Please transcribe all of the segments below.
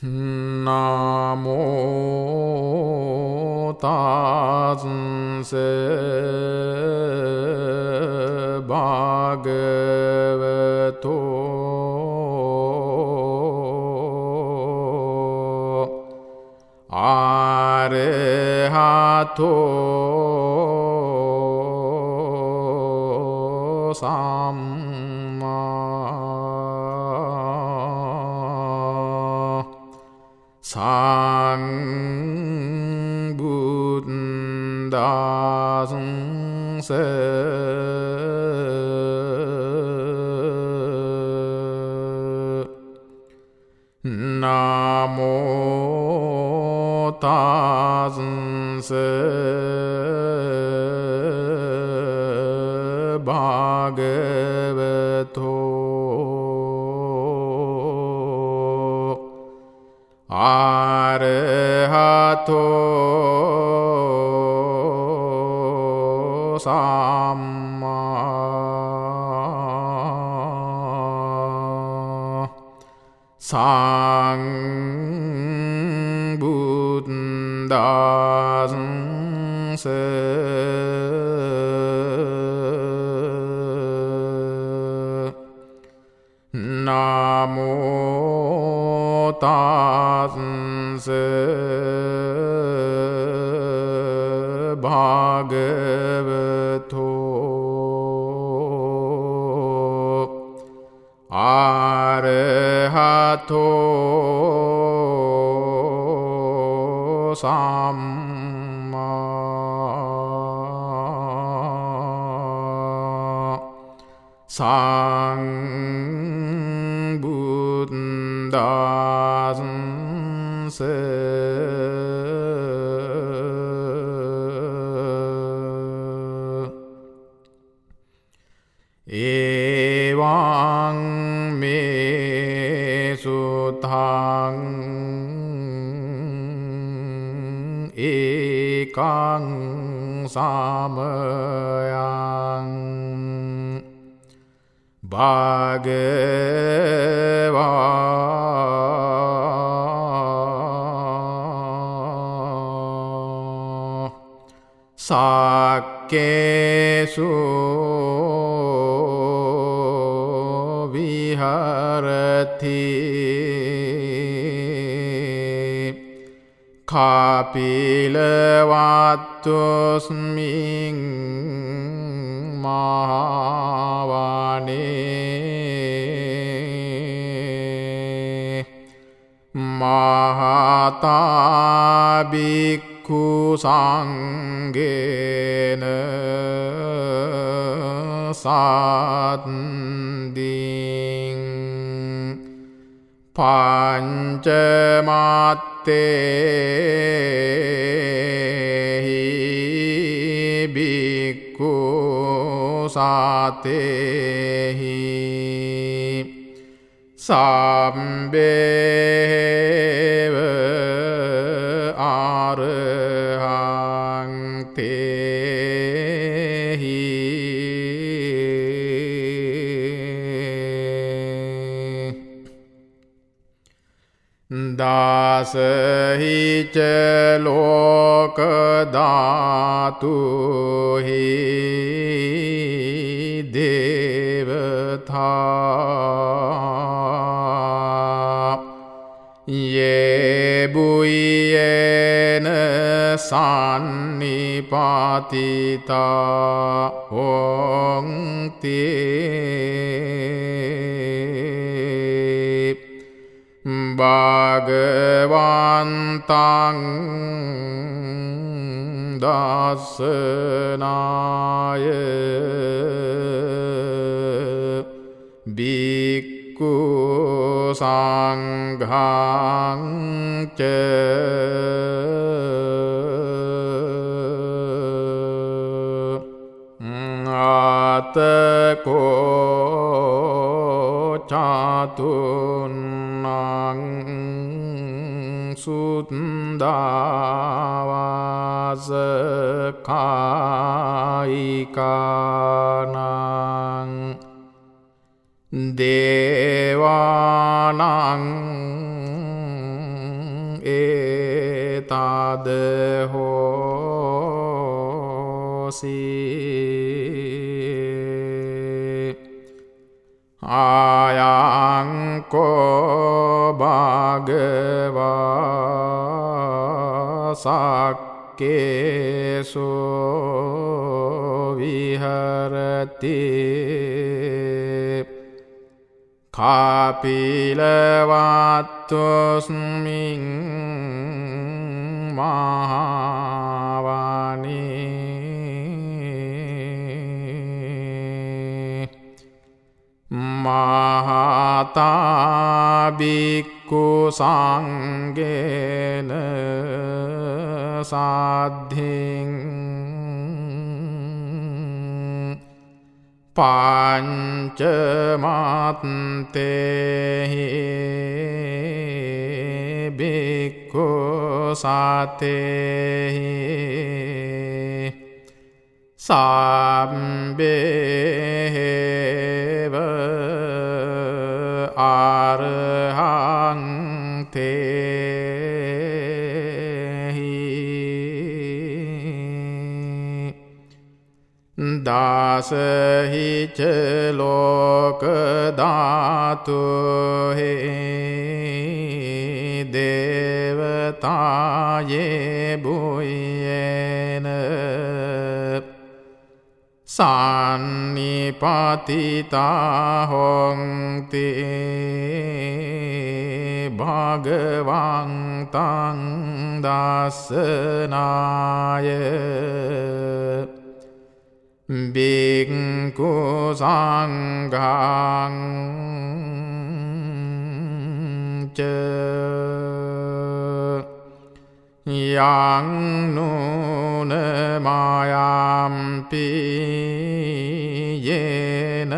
Namo Tassa Bhagavato Arahato Samma Sambuddhassa Namo Tassa Bhagavato Arahato Samma Sambuddhassa Namo Tassa Bhagavato Arahato Samma Sambuddhassa Evaṃ me sutaṃ ekaṃ samayaṃ Bhagavā Sakkesu viharati Kapilavattosmiṃ Mahāvane Mahātā bhikkhu saṅghena saddhiṃ pañcamattehi bhikkhu satehi Sambheva arahaṃ tehi Dasahi ca loka dhatuhi devatā Ye buyena sannipatita honti Bhagavantaṃ dasanaya bhikkhu saṅghaṃ ca atako catunnaṃ suddhavasakāyikānaṃ devānaṃ ඒතද හෝසි ආයංකෝ භගවා සක්කේසෝ විහරති කාපිලවත්තුස්මින් මහවනී මහතා භික්ඛු සංඝේන සාද්ධින් පංචමත්තේහි භික්ඛු සතේහි සම්බේව අරහං තේහි දාසහිච ලෝක ධාතුහි දේවතායේ බුයේන සන්නිපතිතා හොන්ති භගවන්තං දස්සනාය භික්ඛු සංඝං ච යං නූන මායම්පි යේන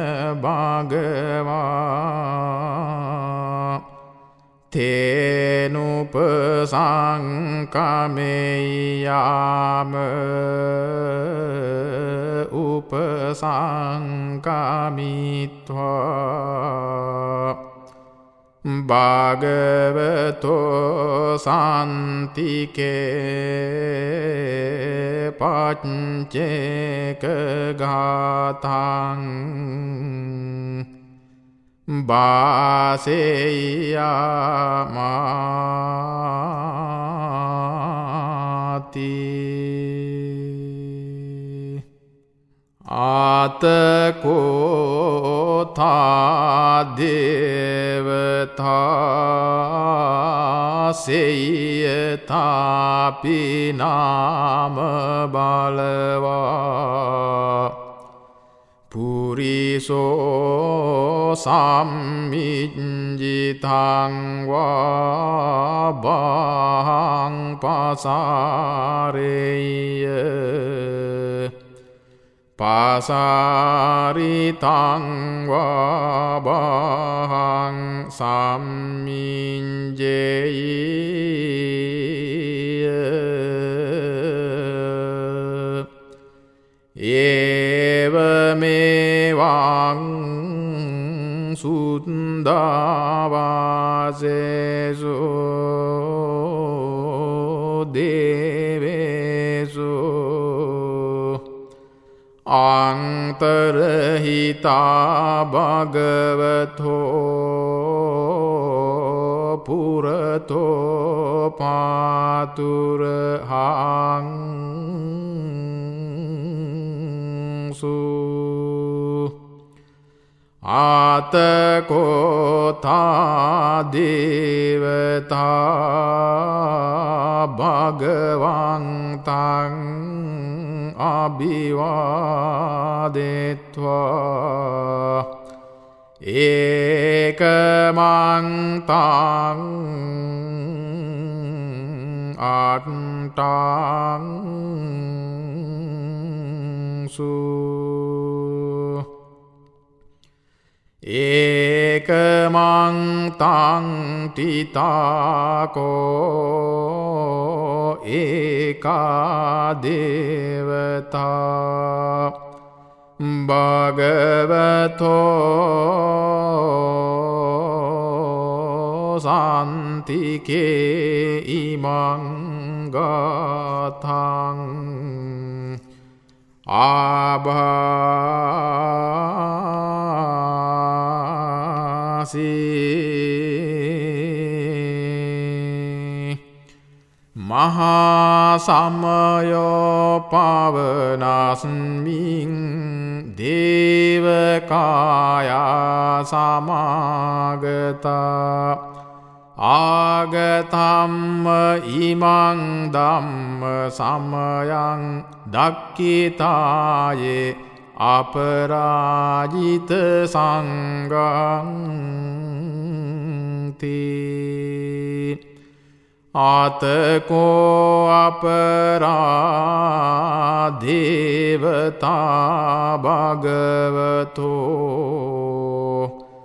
භගවා තේනුපසංකමෙය්‍යාම උපසංකමිත්වා භගවතෝ සන්තිකේ පච්චේක ගාතං බාසෙය්‍යාමාති ආතකෝතා දේවතා සෙය්‍යතාපි නාම බලවා පුරිසෝ සම්මිජ්ජිතං වා බාහං පසාරෙය්‍ය පාසාරිතං වා බාහං සම්මිඤ්ජෙය්‍ය ඒවමෙවං සුද්ධාවාසේසු දේවේසු අන්තරහිතා භගවතෝ පුරතෝ පාතුරහං සු ආතකෝතා දේවතා භගවන්තං අභිවාදෙත්වා ඒකමන්තං අට්ඨං සු ඒකමන්තං තිතාකෝ ඒකා දේවතා භගවතෝ සන්තිකේ ඉමං ගාතං ආභාසී මහා සමයෝ පවනස්මින් දේවකායා සමාගතා ආගතම්ම ඉමං ධම්ම සමයං දක්ඛිතායේ අපරාජිත සංඝං තී ආතකෝ අපරාදේවතා භගවතෝ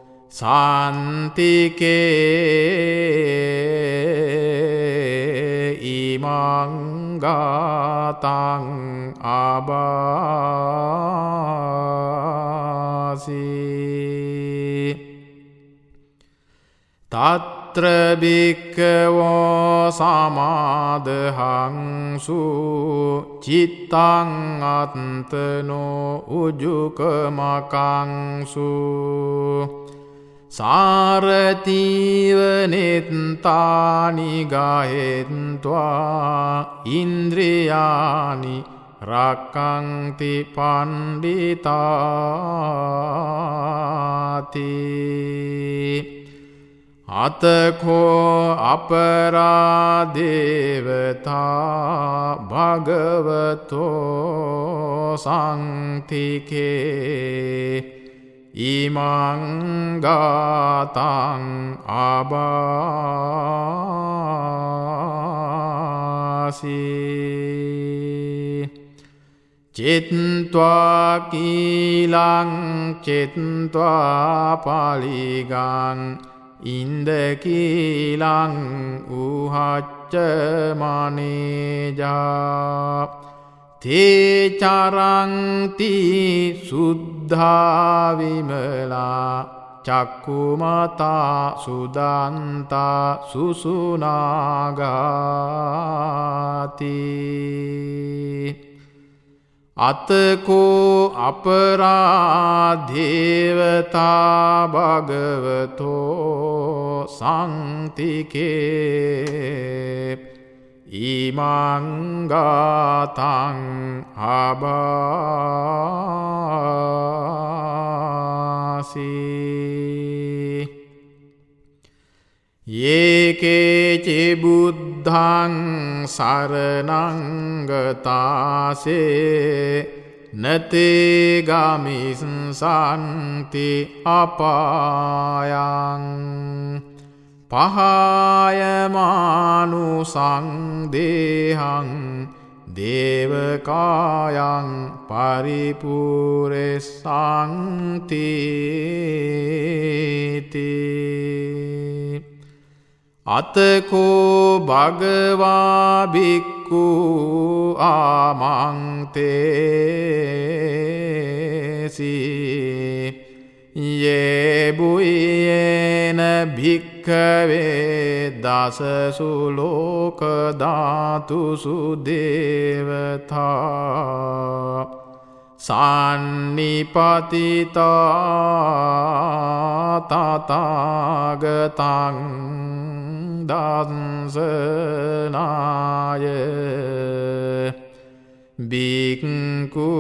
සන්තිකේ ඉමං ගාතං ආභාසී තත්‍ර භික්ඛවෝ සමාදහංසු චිත්තං අත්තනෝ උජුකමකංසු සාරතීව නෙත්තානි ගහෙත්වා ඉන්ද්‍රියානි රක්ඛන්ති පණ්ඩිතාති අතකෝ අපරාදේවතා භගවතෝ සන්තිකේ ඉමං ගාතං ආභාසී චිත්වා කීලං චිත්වා පලිගං ඉන්දකීලං උහච්ච මනේජා තේ චරන්ති සුද්ධා විමලා චක්කුමතා සුදන්තා සුසුනාගාති අතකෝ අපරාදේවතා භගවතෝ සන්තිකේ ඉමං ගාතං ආභාසී යේකේචි බුද්ධං සරණං ගතාසේ නතේ ගමිස්සන්ති අපායං පහායමානුසං දේහං දේවකායං පරිපුරෙස්සන්ති අතකෝ භගවා භික්ඛු ආමන්තේසි යේ බුයේන භික්ඛවේ දසසු ලෝක ධාතුසු දේවතා සාන්නිපතිතා තථාගතං දන්සනාය භික්ඛු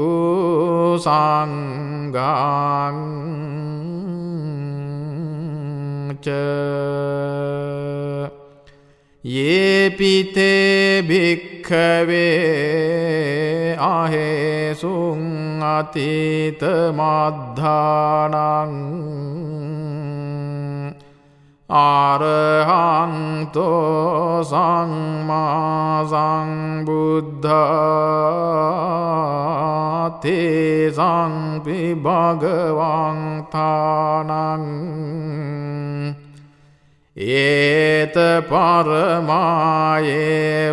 සංඝං ච යේපිතේ භික්ඛවේ අහේසුං අතීත මද්ධානං ආරහන්තෝ සම්මා සම්බුද්ධා තේ සංපි භගවං තානං ඒත පරමායේව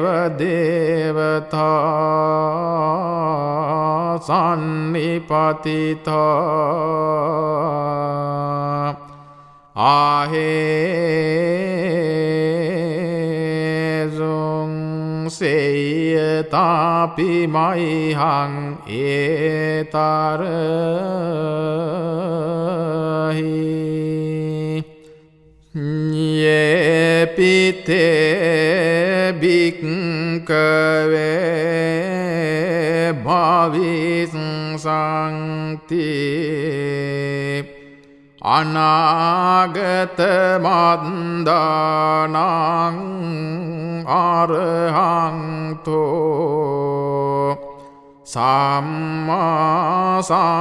දේවතා සන්නිපතිතා ආහේසුං සේයතාපි මයිහං ඒතරහි යේපිතේ භික්ඛවේ භාවිස්සංති අනාගත මන්දානං අරහන්තෝ සම්මා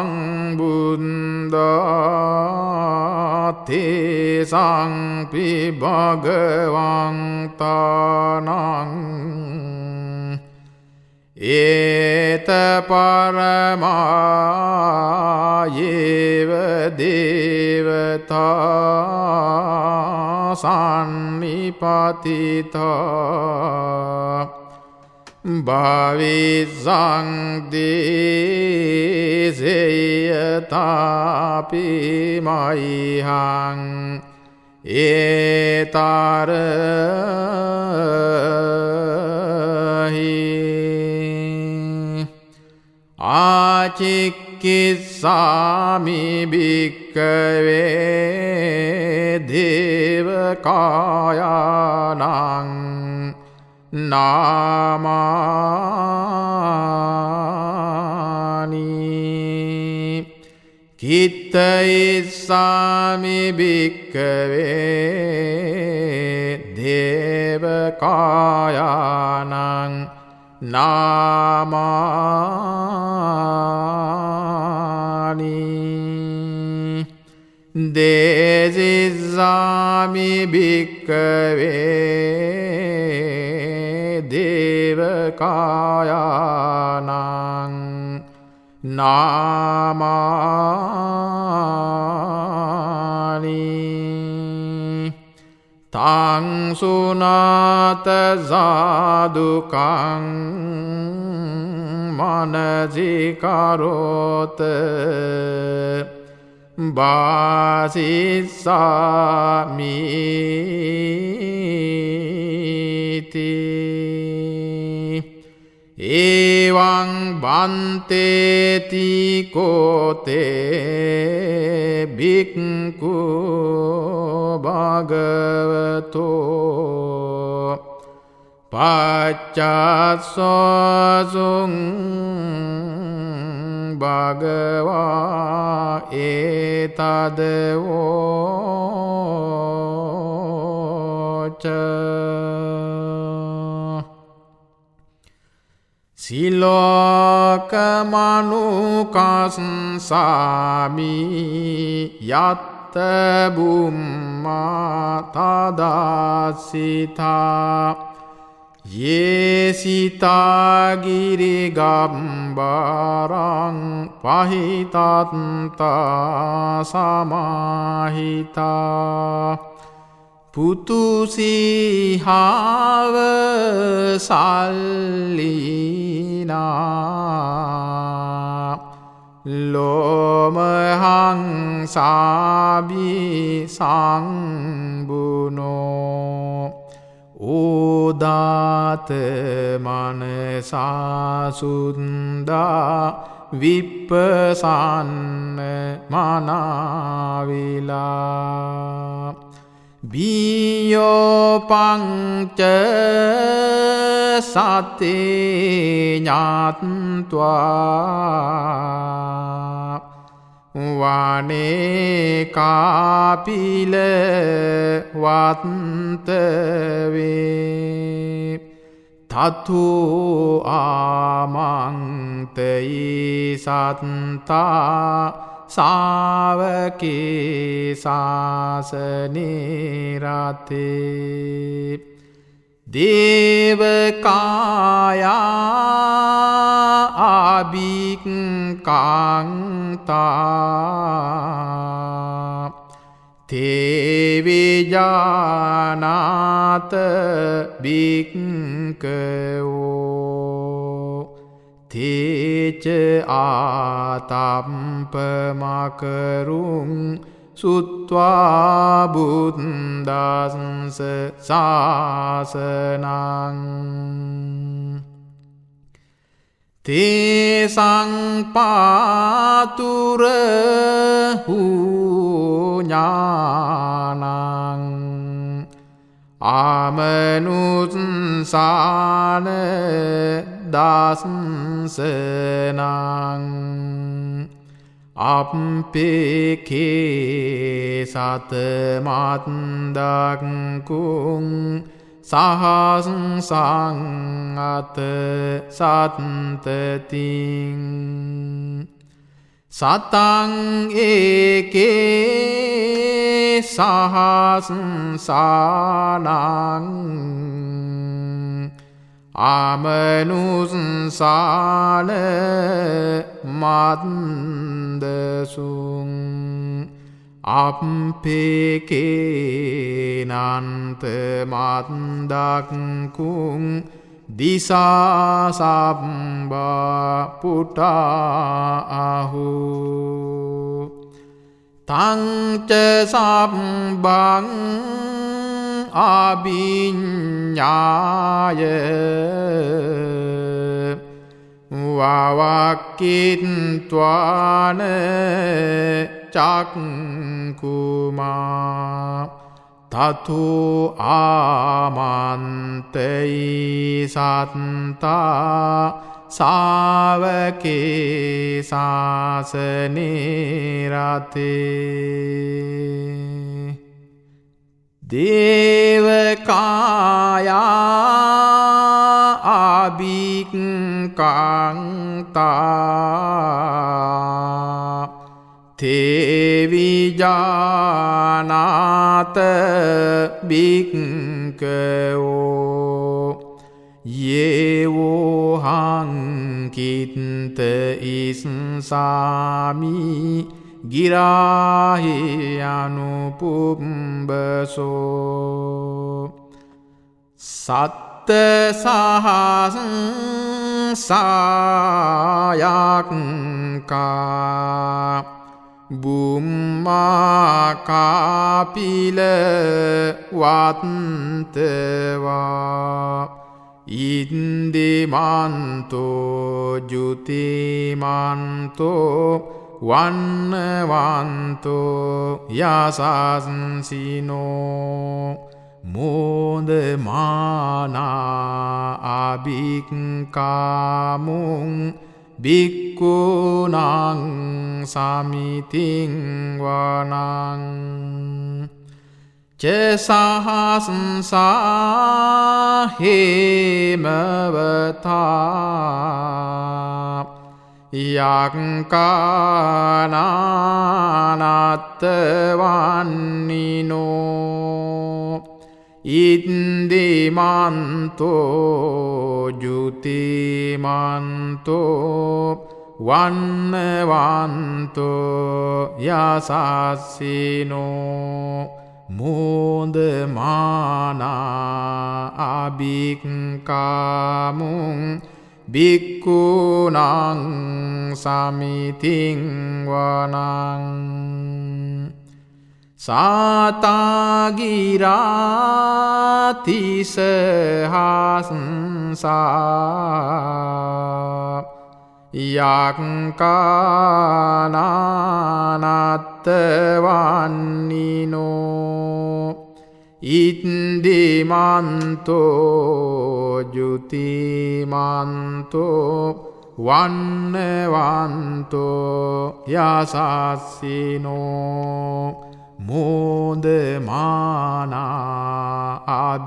සම්බුද්ධා සංපි භගවන්තානං ඒත පරමායේව දේවතා සන්නිපතිතා භාවිසං දේසේයතාපි මයිහං ඒතරහි ආචික්කිස්සාමි භික්ඛවේ දේවකායානං නාමානි කිත්තයිස්සාමි භික්ඛවේ දේවකායානං නාමානි දේසිස්සාමි භික්ඛවේ දේවකායානං නාමානි තං සුනාත සාදුකං මනසිකරෝත බාසිස්සාමිති එවං බන්තේති කෝතේ භික්ඛු භගවතෝ පච්චස්සසුං භගවා ඒතදවෝච සිලෝකමනුකස්සාමි යත්ත බුම්මා තදාසිතා යේසිතාගිරි ගම්බාරං පහිතත්තා සමාහිතා පුතුසිහාව සල්ලිනා ලෝමහං සාබි සංබුනෝ ඕදාත මනසාසුන්දා විප්පසන්න මනාවිලා බියෝපංච සතේ ඥාත්වා වනේ කාපිල වත්තවේ තතු ආමන්තයි සත්තා සාවකේ සාසනේ රතේ දේවකායා ආභික්ඛන්තා තේවිජානාත භික්ඛවෝ තේච ආතම්පමකරුං සුත්වා බුද්දස්ස සාසනං තේසං පාතුර හුඥානං ආමනුස්සාන දස්සනං අප්පේකේ සතමත්දක්කුං සහසං අත සත්තතින් සතං ඒකේ සහසංසානං ආමනුස්සාන මන්දසුං අප්පේකේනන්ත මන්දක්කුං දිසාසම්බා පුටාහු තංච සම්බං අභිඤ්ඤාය වවක්කිත්වාන චක්කුමා තතු ආමන්තයි සත්තා සාවකේ සාසනේ රතේ දේවකායා අභික්ඛන්තා තේවිජානාත බික්ඛවෝ යේවෝ හංකිත්ත ඉස්සාමි ගිරාහි අනුපුම්බසෝ සත්ත සහසායක්කා බුම්මාකාපිල වත්තවා ඉන්දිමන්තෝ ජුතිමන්තෝ වන්නවන්තෝ යසස්සිනෝ මෝදමානා අභික්ඛාමුං භික්ඛුනං සමිතින් වනං ච සහස්සා හේමවතා යක්කානානත්තවන්නිනෝ ඉන්දිමන්තෝ ජුතිමන්තෝ වන්නවන්තෝ යසස්සිනෝ මෝදමානා අභික්ඛාමුං භික්ඛුනං සමිතින් වනං සාතාගිරාතිසහස්සා යක්කානානත්තවන්නිනෝ ඉන්දිමන්තෝ ජුතිමන්තෝ වන්නවන්තෝ යසස්සිනෝ මෝදමානා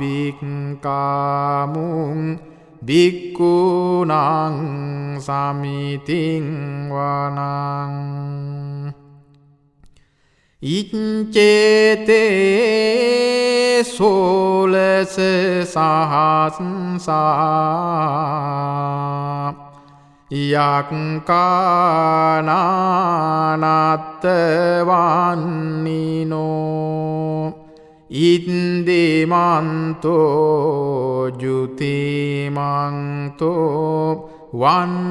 අභික්ඛාමුං භික්ඛුනං සමිතින් වනං ඉච්ඡේතේ සෝලස සහස්සා යක්කානානත්තවන්නිනෝ ඉන්දිමන්තෝ ජුතිමන්තෝ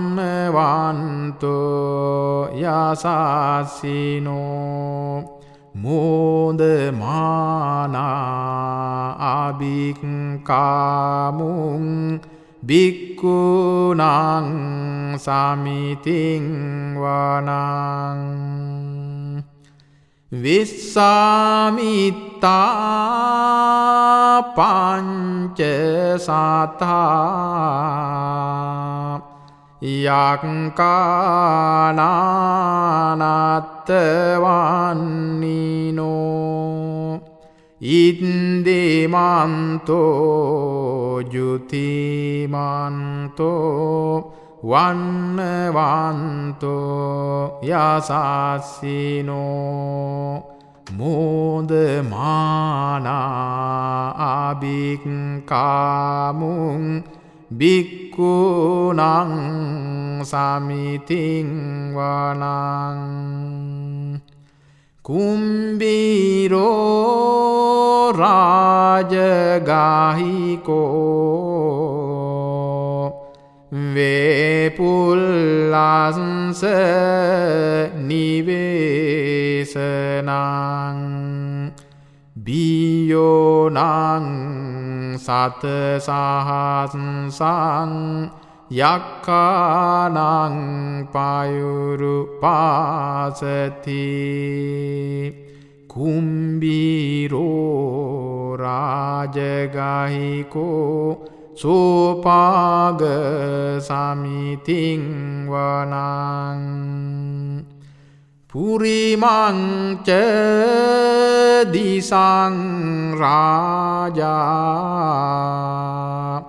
වන්නවන්තෝ යසස්සිනෝ මෝදමානා අභික්කාමුං භික්ඛුනං සමිතින් වනං විස්සාමිත්තා පංච සතා යක්කානානත්තවන්නිනෝ ඉන්දිමන්තෝ ජුතිමන්තෝ වන්නවන්තෝ යසස්සිනෝ මෝදමානා අභික්කාමුං භික්ඛුනං සමිතින් වනං කුම්බීරෝ රාජගාහිකෝ වේපුල්ලස්ස නිවේසනං බියෝනං සත සහස්සං යක්ඛානං පයුරු පාසති කුම්බීරෝ රාජගාහිකෝ සෝපාග සමිතින් වනං පුරිමං ච දිසං රාජා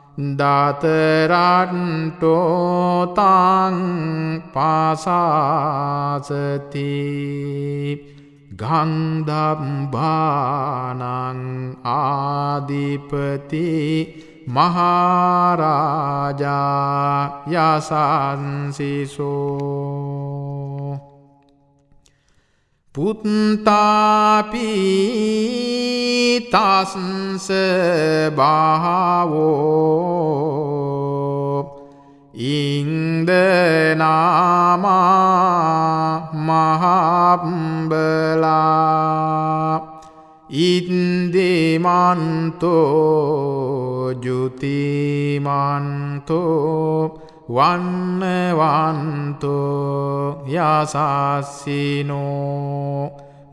දතරට්ටෝ තං පාසාසති ගන්ධබ්බානං ආදිපති මහරාජා යසන්සිසෝ පුත්තාපි තස්ස බාවෝ ඉන්දනාමා මහබ්බලා ඉන්දිමන්තෝ ජුතිමන්තෝ වන්නවන්තෝ යසස්සිනෝ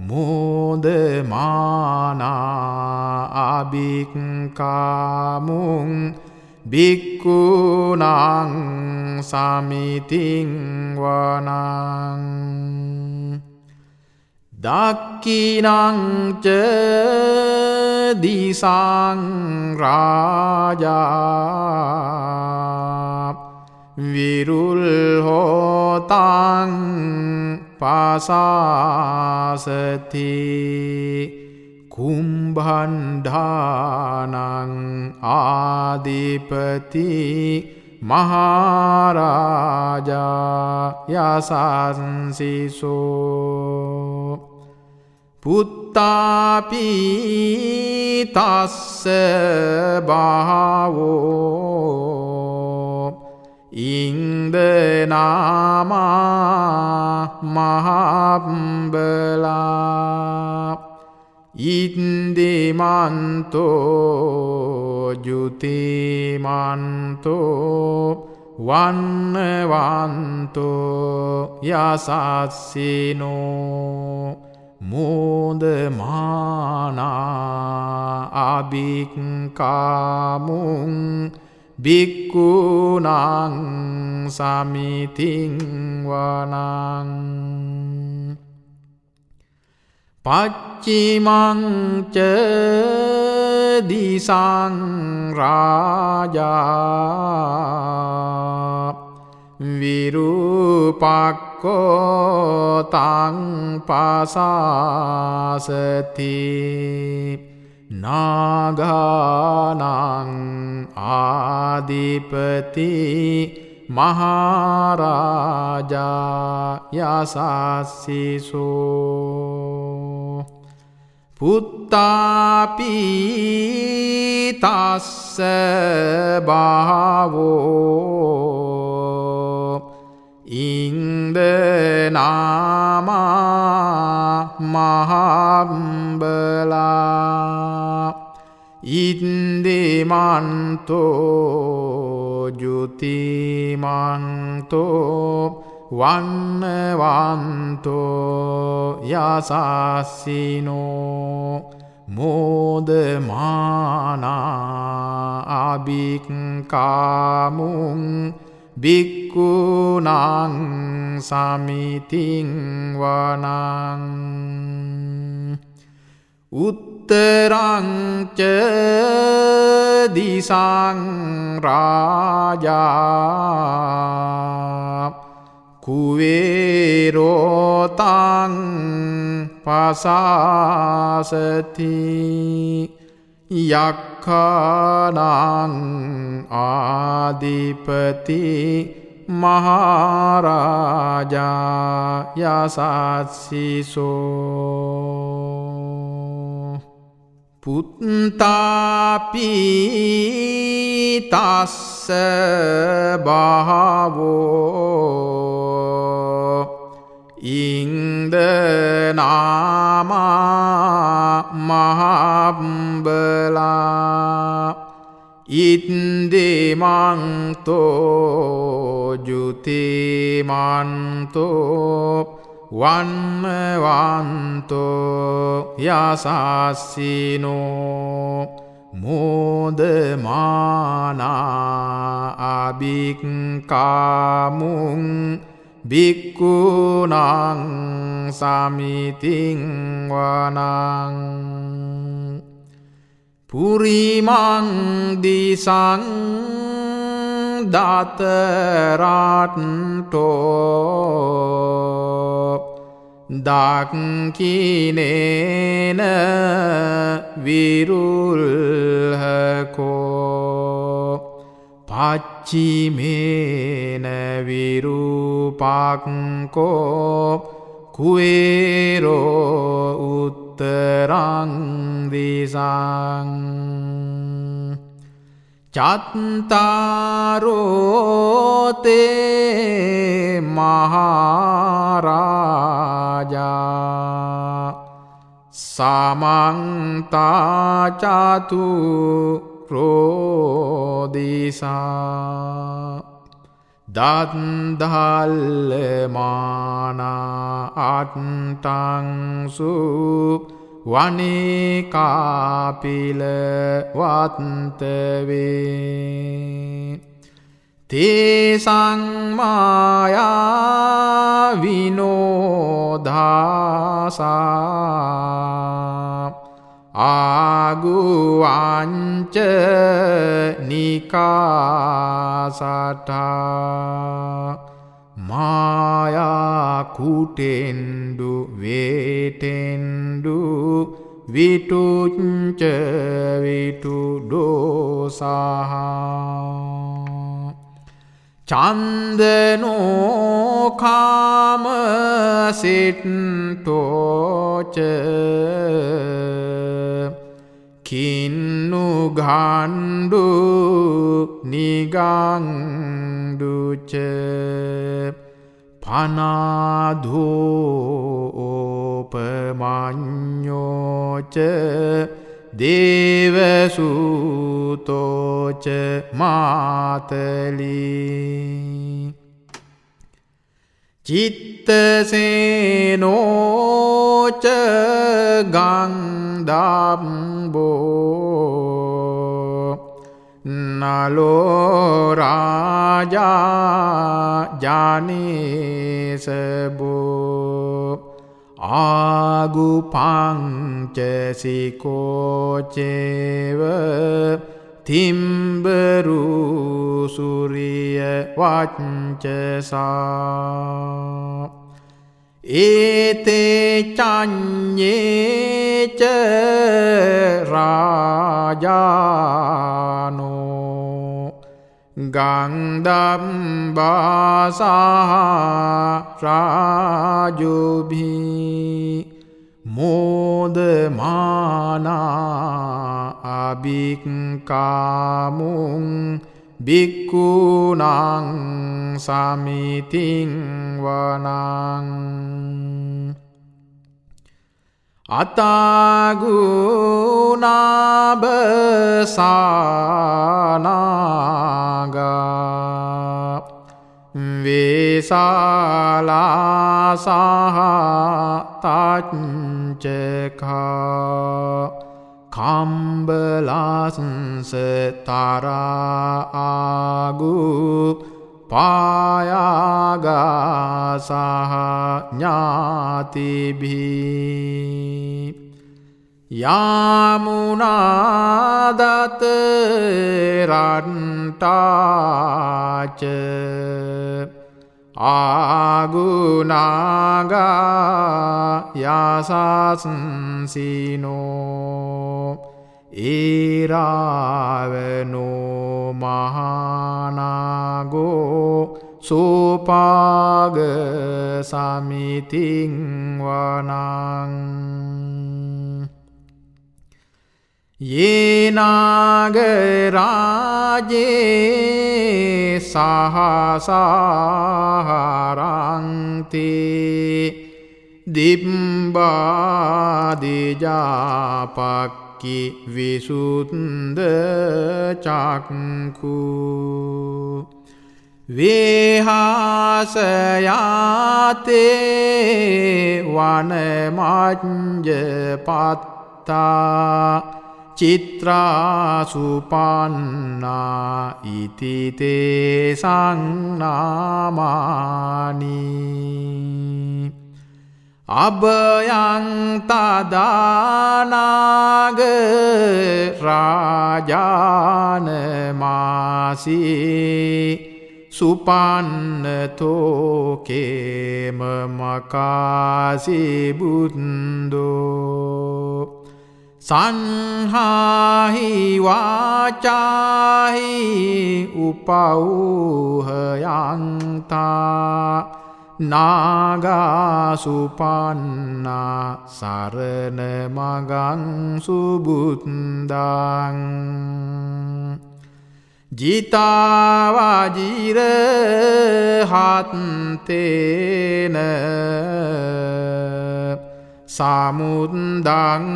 මෝදමානා අභික්කාමුං භික්ඛුනං සමිතින් වනං දක්ඛිනං ච දිසං රාජා විරුල් හෝතං පාසාසති කුම්භණ්ඩානං ආදිපති මහරාජා යසන්සිසෝ පුත්තාපි තස්ස බාවෝ ඉන්දනාමා මහබ්බලා ඉන්දිමන්තෝ ජුතිමන්තෝ වන්නවන්තෝ යසස්සිනෝ මෝදමානා අභික්කාමුං භික්ඛුනං සමිතින් වනං පච්චිමං ච දිසං රාජා විරූපක්ඛෝ තං පාසාසති නාගානං ආදිපති මහරාජා යසස්සිසෝ පුත්තාපි තස්ස බාවෝ ඉන්දනාමා මහම්බලා ඉන්දිමන්තෝ ජුතිමන්තෝ වන්නවන්තෝ යසස්සිනෝ මෝදමානා අභික්කාමුං භික්ඛුනං සමිතින් වනං උත්තරං ච දිසං රාජා කුවේරෝතං පසාසති යක්ඛානං ආදිපති මහරාජා යසස්සිසෝ පුත්තාපි තස්ස බහවෝ ඉන්දනාමා මහම්බලා ඉන්දිමන්තෝ ජුතිමන්තෝ වන්නවන්තෝ යසස්සිනෝ මෝදමානා අභික්කාමුං භික්ඛුනං සමිතින් වනං පුරිමං දිසං දතරට්ටෝ දක්ඛිනේන විරුල්හකෝ පච්චිමේන විරූපක්ඛෝ කුවේරෝ උත්තරං දිසං චත්තාරෝතේ මහරාජා සමන්තා චතුරෝදිසා දන්දල්ලමානා අට්ටංසු වනිකාපිල වත්තවේ තේසං මායා විනෝදාසා ආගුවංච නිකාසටා මායා කුටෙන්ඩු වේටෙන්ඩු විටුච්ච විටු දෝසහා චන්දනෝ කාම සිට්ටෝච කින්නු ගණ්ඩු නිගංඩුච පනාධෝපමඤ්ඤෝච දේවසූතෝච මාතලී චිත්තසේනෝච ගංධම්බෝ නලෝ රාජා ජානේසබෝ ආගුපංචසිකෝචේව තිම්බරු සුරිය වච්චසා ඒතේ චඤ්ඤේච රාජානෝ ගන්ධම්බාසා රාජුභී මෝදමානා අභික්කාමුං භික්ඛුනං සමිතින් වනං අතාගුණාබසානාගා වේසාලාසහතච්චකා කම්බලසංසතරාගු පායාගාසහඥාතිභී යාමුනාදතරන්ටාච ආගුනාගා යසසන්සිනෝ ඒරාවනෝ මහානාගෝ සෝපාග සමිතින් වනං යේනාගරාජේ සහසහරන්ති දිබ්බාදිජාපක්කි විසුද්ද චක්කු වේහාසයාතේ වනමජ්ජපත්තා චිත්‍රාසුපන්නා ඉතිතේ සංනාමානී අභයං තදානාග රාජානමාසී සුපන්නතෝකේම මකාසි බුද්දෝ සංහාහි වාචාහි උපෞහයන්තා නාගාසුපන්නා සරණ මගං සුබුද්දං ජිතාවජිර හත්තේන සමුද්දං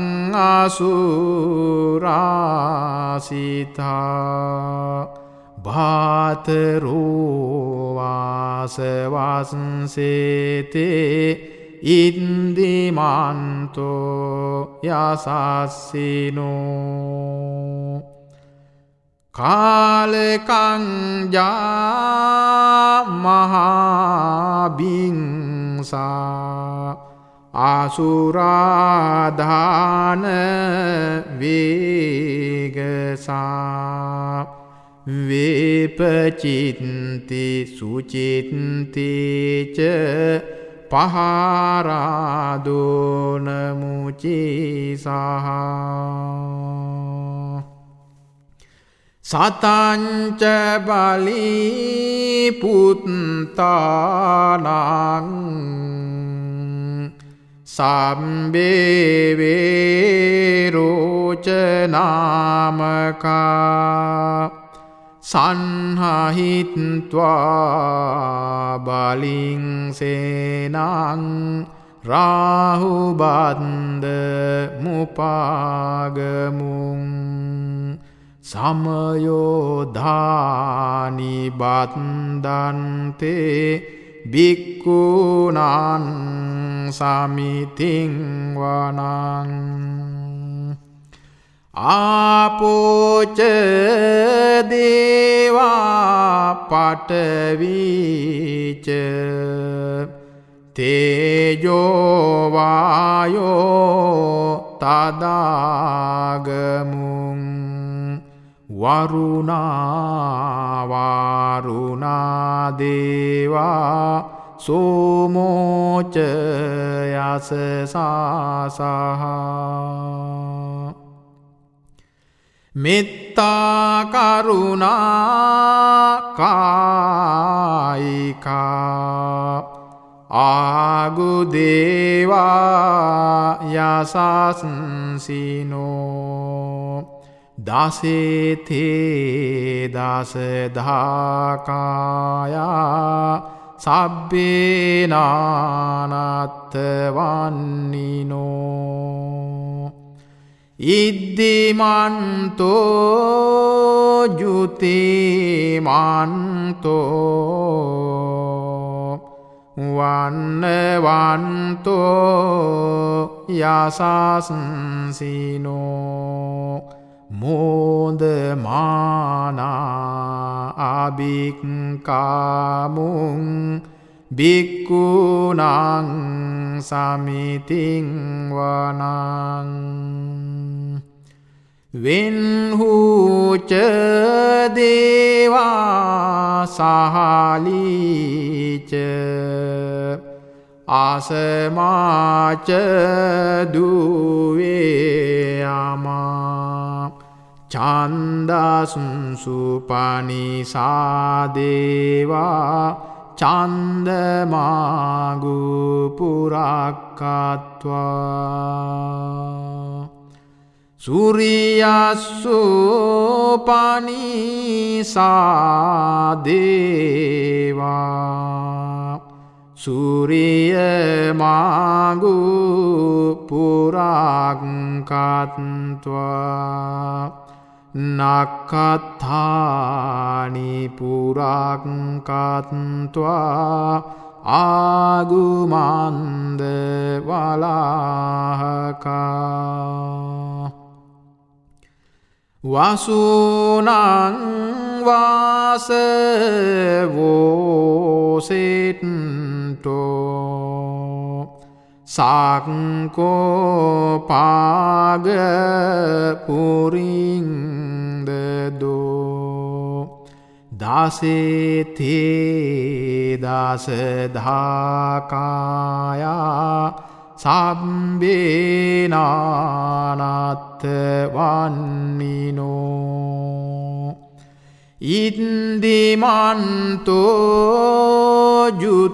අසුරාසිතා භාතරෝවාසවස්සේතේ ඉන්දිමන්තෝ යසස්සිනෝ කාලකංජා මහාබිංසා ආසුරාධාන වේගසා වේපචිත්ති සුචිත්තිච පහාරාදෝන මුචිසහා සතංච බලී පුත්තානං සම්බේවේරෝචනාමකා සංහහිත්වා බලිං සේනං රාහුබන්ද මුපාගමුං සමයෝධානි බන්දන්තේ භික්ඛුනං සමිතින් වනං ආපෝච දේවා පඨවිච තේජෝ වායෝ තදාගමුං වරුණා දේවා සෝමෝච යසසාසහ මෙත්තා කරුණා කායිකා ආගු දේවා යසස්සිනෝ දසේතේ දසධාකායා සබ්බේනානත්ත වන්නිනෝ ඉද්දිමන්තෝ ජුතිමන්තෝ වන්නවන්තෝ යසස්සිනෝ මෝදමානා අභික්කාමුං භික්ඛුනං සමිතින් වනං වෙන්හුච දේවා සහලීච ආසමාච දුවේයමා චන්දසුපනිසා දේවා චන්දමාගු පුරක්කත්වා සූරියස්සු පනිසා දේවා සූරිය මාගු පුරක්කත්වා නක්ඛත්ථානි පුරක්කත්වා ආගුමන්ද වලාහකා වසුනං වාසවෝසෙට්ටෝ සක්කෝ පාග පුරින්දදෝ දසේතේ දසධාකායා සබ්බේනානත්ත වන්නිනෝ ඉද්දිමන්තෝ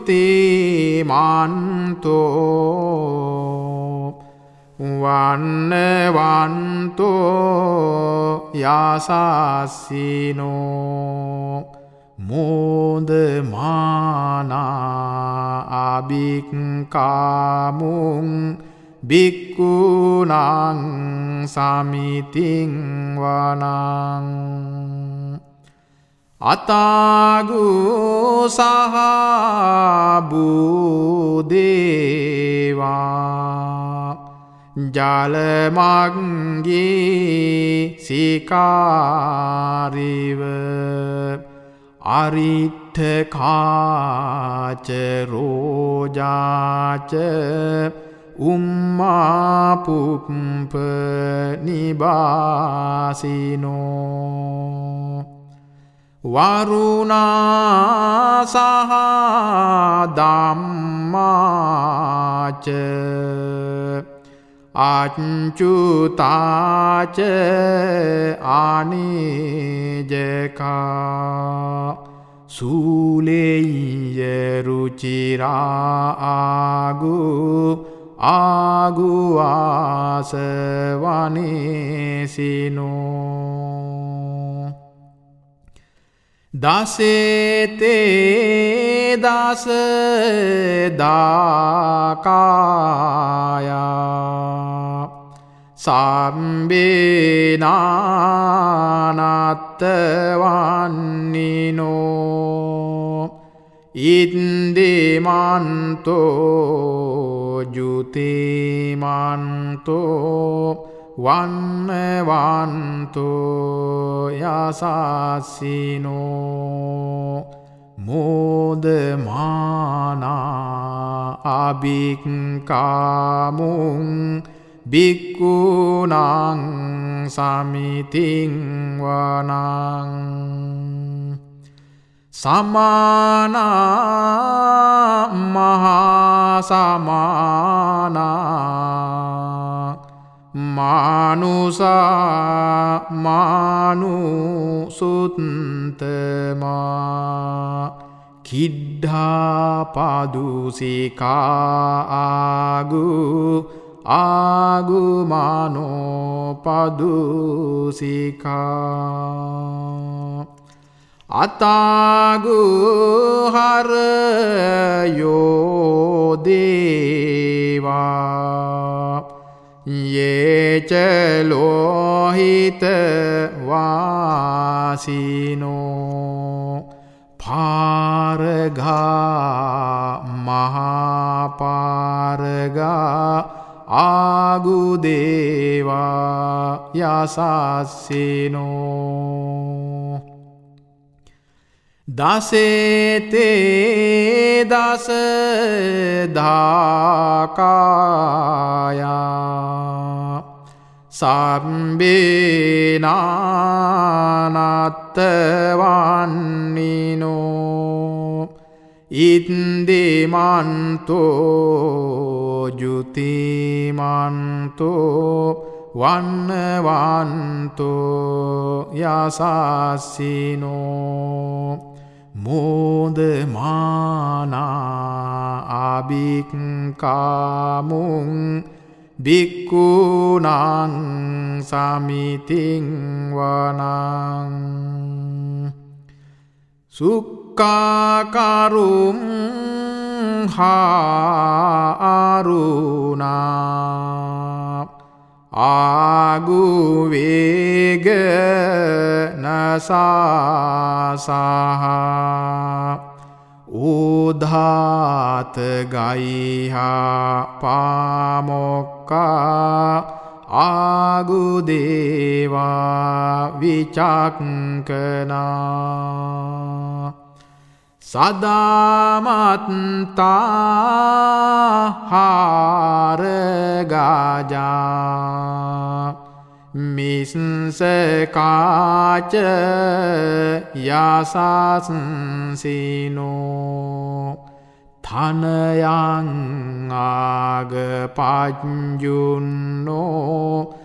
ජුතිමන්තෝ වන්නවන්තෝ යසස්සිනෝ මෝදමානා අභික්කාමුං භික්ඛුනං සමිතින් වනං අතාගු සහ බුදේවා ජලමග්ගේ සිකාරිව අරිට්ඨකාච රෝජාච උම්මාපුප්ප නිබාසිනෝ වරුණා සහ ධම්මාච අච්චුතාච අනේජකා සූලේය රුචිරා ආගුවාසවනේසිනෝ දසේතේ දස දාකායා සම්බේනානත්ත වන්නිනෝ ඉද්දිමන්තෝ ජුතිමන්තෝ වන්නවන්තෝ යසස්සිනෝ මෝදමානා අභික්කාමුං භික්ඛුනං සමිතින් වනං සමානා මහා සමානා මානුසා මානුසුත්තමා කිද්ධා පදුසිකා ආගුමානෝ පදුසිකා අතාගුහරයෝ දේවා යේච ලෝහිත වාසිනෝ පාරගා මහාපාරගා ආගුදේවා යසස්සිනෝ දසේතේ දස ධාකායා සම්බේනානත්තවන්නිනෝ ඉන්දිමන්තෝ ජුතිමන්තෝ වන්නවන්තෝ යසස්සිනෝ මෝදමානා අභික්කාමුං භික්ඛුනං සමිතින් වනං සුක්ඛාකරුම් හාරුණා ආගුවේග නසාසහා උදාත ගයිහා පාමොක්කා ආගුදේවා විචක්කනා සදාමත්තා හාරගජා මිස්සකාච යසස්සිනෝ තනයං ආගපජ්ජුන්නෝ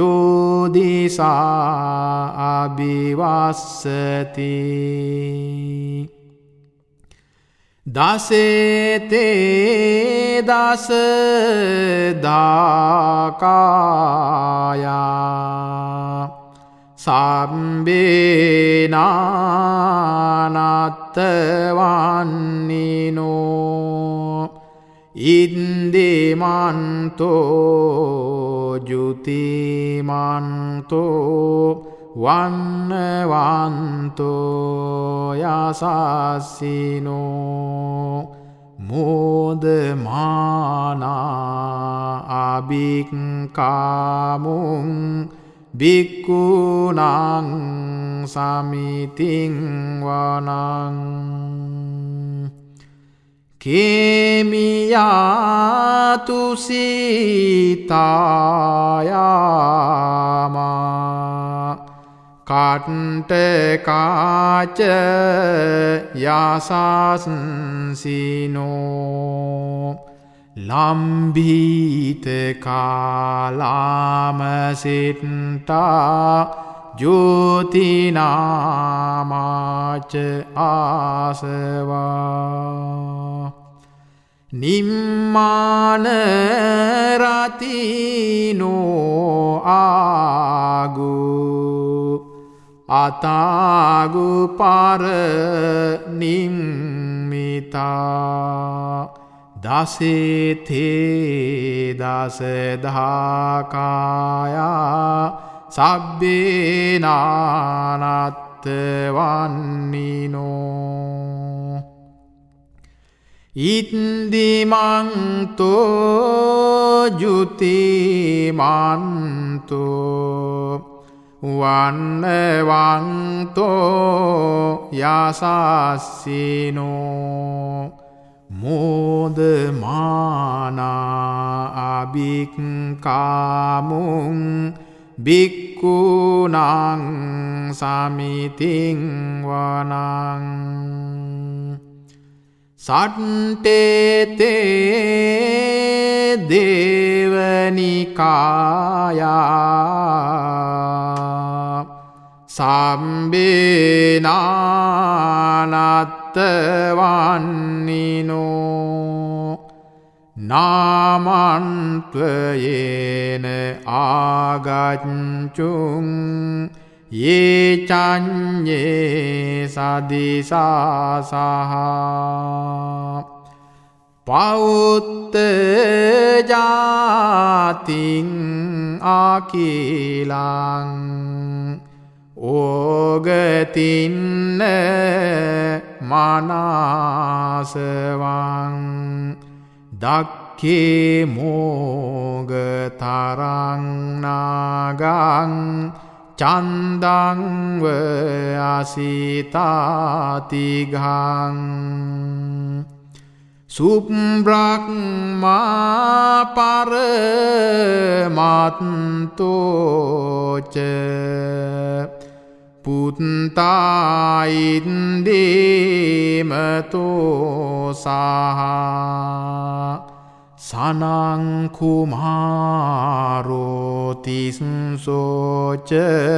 යෝදිසා අභිවස්සති දසේතේ දස ධාකායා සම්බේනානත්තවන්නිනෝ ඉන්දිමන්තෝ ජුතිමන්තෝ වන්නවන්තෝ යසස්සිනෝ මෝදමානා අභික්කාමුං භික්ඛුනං සමිතින් වනං කේමියාතු සීතායාමා කට්ටකාච යසස්සිනෝ ලම්භීත කාලාමසිට්ටා ජෝතිනාමාච ආසවා නිම්මාන රතිනෝ ආගු අතාගු පර නිම්මිතා දසේතේ දස ධාකායා සබ්බේනානත්තවන්නිනෝ ඉන්දිමන්තෝ ජුතිමන්තෝ වන්නවන්තෝ යසස්සිනෝ මෝදමානා අභික්කාමුං භික්ඛුනං සමිතින් වනං සට්ඨේතේ දේවනිකායා සම්බේනානත්තවන්නිනෝ නාමන්ත්වයේන ආගච්ඡුං ये चान्ये सदिशासः පවුත්ත ජාතින් ආකිලං ඕගතින්න මනාසවං දක්ඛේ මෝගතරං නාගං චන්දං ව අසිතාතිඝං සුබ්‍රක්මා පරමත්තෝච පුත්තායින්දේමතෝ සහ සනං කුමාරෝතිස්සෝච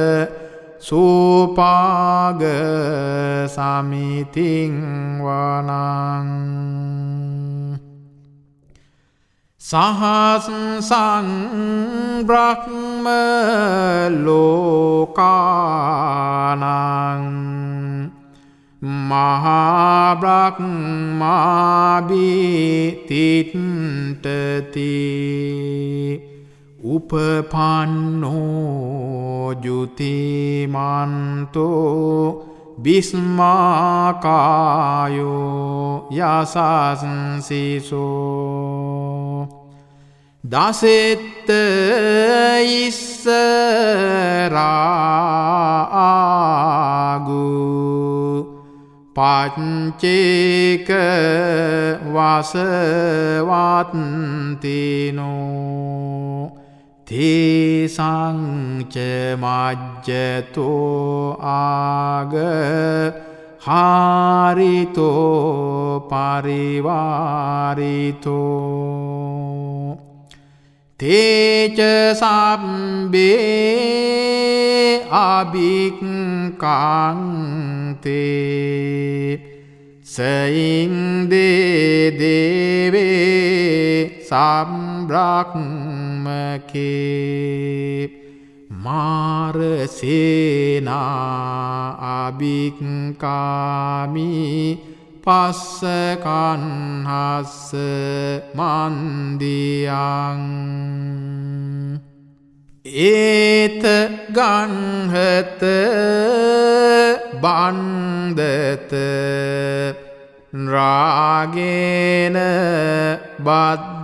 සෝපාග සමිතින් වනං සහසං බ්‍රහ්ම ලෝකානං මහා බ්‍රහ්මාබිතිත්තති උපපන්නෝ ජුතිමන්තෝ බිස්මාකායෝ යසංසිසෝ දසෙත්ත ඉස්සරාගු පච්චේක වසවත්තිනෝ තේසංච මජ්ජතෝ ආග හාරිතෝ පරිවාරිතෝ තේච සම්බේ අභික්ඛන්තේ සයින් දේවේ සම්බ්‍රක්මකේ මාරසේනා අභික්ඛාමි පස්සකන්හස්ස මන්දියං ඒත ගන්හත බන්දත රාගේන බද්ද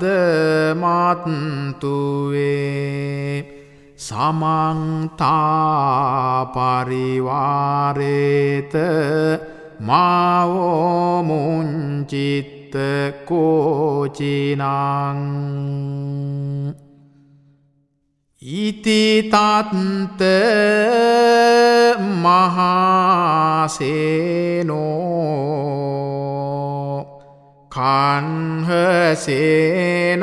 මත්තුවේ සමන්තා පරිවාරේත මාවෝ මුංචිත්ත කෝචිනං ඉති තත්ත මහාසේනෝ කන්හසේනං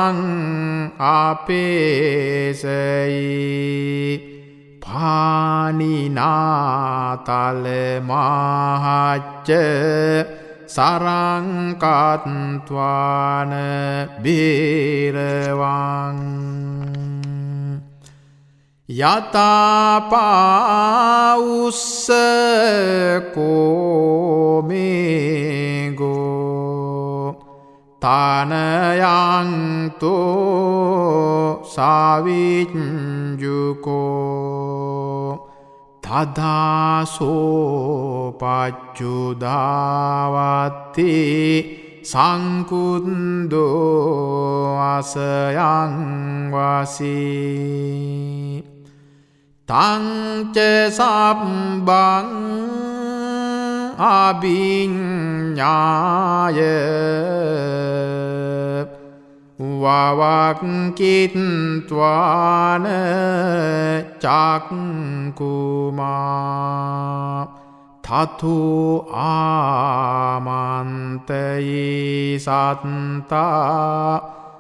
අපේසයි පානිනාතල මහච්ච සරංකත්වාන බේරවං යතාපාඋස්ස කෝමේගෝ තනයන්තෝ සවිච්ජුකෝ තදාසෝ පච්චුදාවත්ති සංකුන්දෝ අසයං වසී තංච සබ්බං අභිඤ්ඤාය වවක්කිත්වාන චක්කුමා තතු ආමන්තයි සත්තා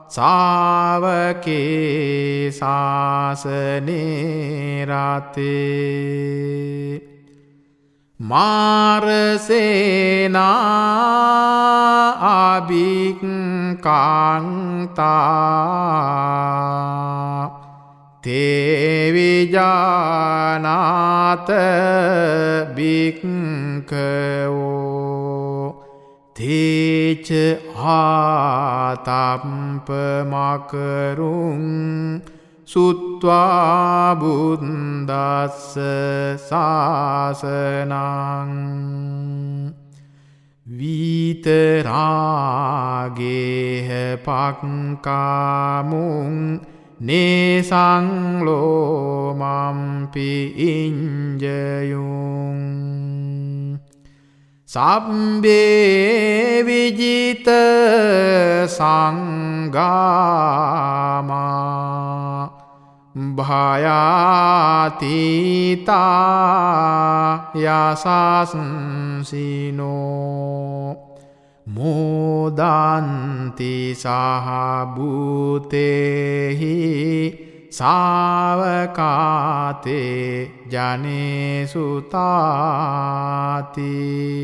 සාවකේ සාසනේ රතේ මාරසේනා අභික්ඛන්තා තේවිජානාත භික්ඛවෝ තේච ආතප්පමකරුං සුත්වා බුද්දස්ස සාසනං විතරාගේහ පක්කාමුං නේසං ලෝමම්පි ඉඤ්ජයුං සබ්බේ විජිත සංගාමා භයාතිතා යසස්සිනෝ මෝදන්ති සහභූතේහි සාවකාතේ ජනේසුතාති